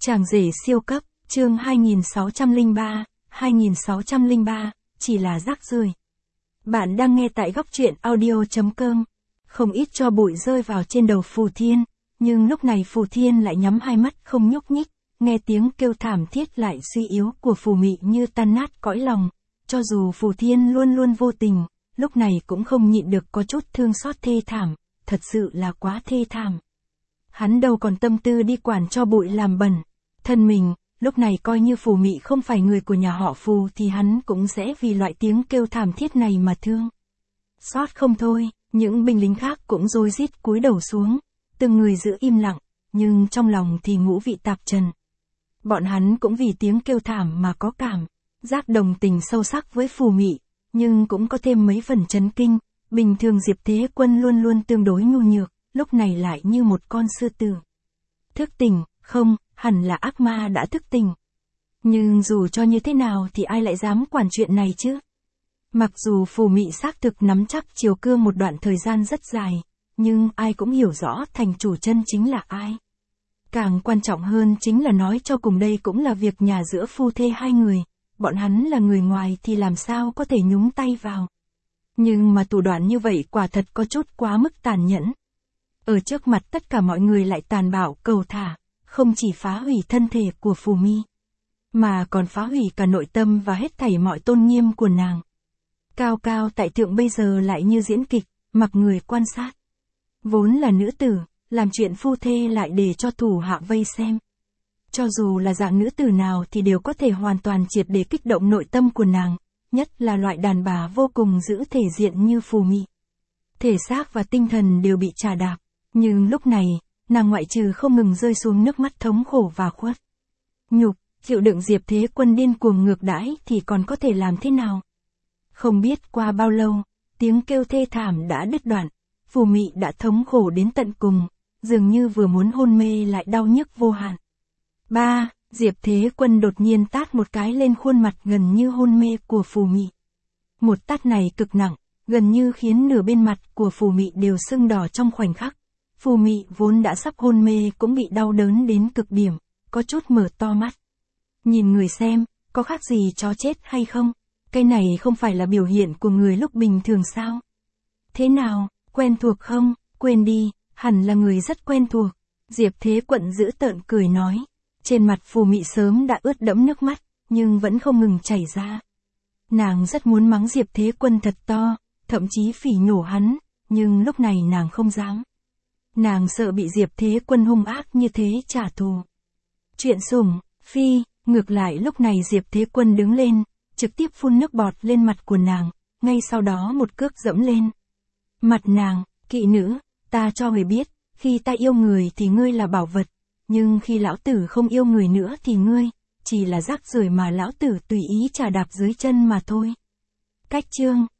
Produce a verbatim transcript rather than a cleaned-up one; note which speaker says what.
Speaker 1: Chàng rể siêu cấp, chương hai nghìn sáu trăm lẻ ba, hai nghìn sáu trăm lẻ ba, chỉ là rác rưởi. Bạn đang nghe tại góc truyện audio chấm com. Không ít cho bụi rơi vào trên đầu Phù Thiên, nhưng lúc này Phù Thiên lại nhắm hai mắt không nhúc nhích, nghe tiếng kêu thảm thiết lại suy yếu của Phù Mị như tan nát cõi lòng. Cho dù Phù Thiên luôn luôn vô tình, lúc này cũng không nhịn được có chút thương xót thê thảm, thật sự là quá thê thảm. Hắn đâu còn tâm tư đi quản cho bụi làm bẩn. Thân mình, lúc này coi như Phù Mị không phải người của nhà họ Phù thì hắn cũng sẽ vì loại tiếng kêu thảm thiết này mà thương xót không thôi. Những binh lính khác cũng rối rít cúi đầu xuống, từng người giữ im lặng, nhưng trong lòng thì ngũ vị tạp trần. Bọn hắn cũng vì tiếng kêu thảm mà có cảm giác đồng tình sâu sắc với Phù Mị, nhưng cũng có thêm mấy phần chấn kinh. Bình thường Diệp Thế Quân luôn luôn tương đối nhu nhược, lúc này lại như một con sư tử. Thức tỉnh, không, hẳn là ác ma đã thức tỉnh. Nhưng dù cho như thế nào thì ai lại dám quản chuyện này chứ? Mặc dù Phù Mị xác thực nắm chắc Triều Cương một đoạn thời gian rất dài, nhưng ai cũng hiểu rõ thành chủ chân chính là ai. Càng quan trọng hơn chính là nói cho cùng đây cũng là việc nhà giữa phu thê hai người, bọn hắn là người ngoài thì làm sao có thể nhúng tay vào. Nhưng mà thủ đoạn như vậy quả thật có chút quá mức tàn nhẫn. Ở trước mặt tất cả mọi người lại tàn bạo cầu thả, không chỉ phá hủy thân thể của Phù Mi, mà còn phá hủy cả nội tâm và hết thảy mọi tôn nghiêm của nàng. Cao cao tại thượng bây giờ lại như diễn kịch, mặc người quan sát. Vốn là nữ tử, làm chuyện phu thê lại để cho thủ hạ vây xem. Cho dù là dạng nữ tử nào thì đều có thể hoàn toàn triệt để kích động nội tâm của nàng, nhất là loại đàn bà vô cùng giữ thể diện như Phù Mị. Thể xác và tinh thần đều bị trà đạp, nhưng lúc này, nàng ngoại trừ không ngừng rơi xuống nước mắt thống khổ và khuất nhục, chịu đựng Diệp Thế Quân điên cuồng ngược đãi thì còn có thể làm thế nào? Không biết qua bao lâu, tiếng kêu thê thảm đã đứt đoạn, Phù Mị đã thống khổ đến tận cùng, dường như vừa muốn hôn mê lại đau nhức vô hạn. Ba, Diệp Thế Quân đột nhiên tát một cái lên khuôn mặt gần như hôn mê của Phù Mị. Một tát này cực nặng, gần như khiến nửa bên mặt của Phù Mị đều sưng đỏ trong khoảnh khắc. Phù Mị vốn đã sắp hôn mê cũng bị đau đớn đến cực điểm, có chút mở to mắt. Nhìn người xem, có khác gì chó chết hay không? Cái này không phải là biểu hiện của người lúc bình thường sao? Thế nào, quen thuộc không? Quên đi, hẳn là người rất quen thuộc. Diệp Thế Quận giữ tợn cười nói. Trên mặt Phù Mị sớm đã ướt đẫm nước mắt, nhưng vẫn không ngừng chảy ra. Nàng rất muốn mắng Diệp Thế Quân thật to, thậm chí phỉ nhổ hắn, nhưng lúc này nàng không dám. Nàng sợ bị Diệp Thế Quân hung ác như thế trả thù. Chuyện sủng, phi, ngược lại lúc này Diệp Thế Quân đứng lên, trực tiếp phun nước bọt lên mặt của nàng, ngay sau đó một cước dẫm lên mặt nàng. Kỵ nữ, ta cho người biết, khi ta yêu người thì ngươi là bảo vật, nhưng khi lão tử không yêu người nữa thì ngươi chỉ là rác rưởi mà lão tử tùy ý trà đạp dưới chân mà thôi. Cách chương,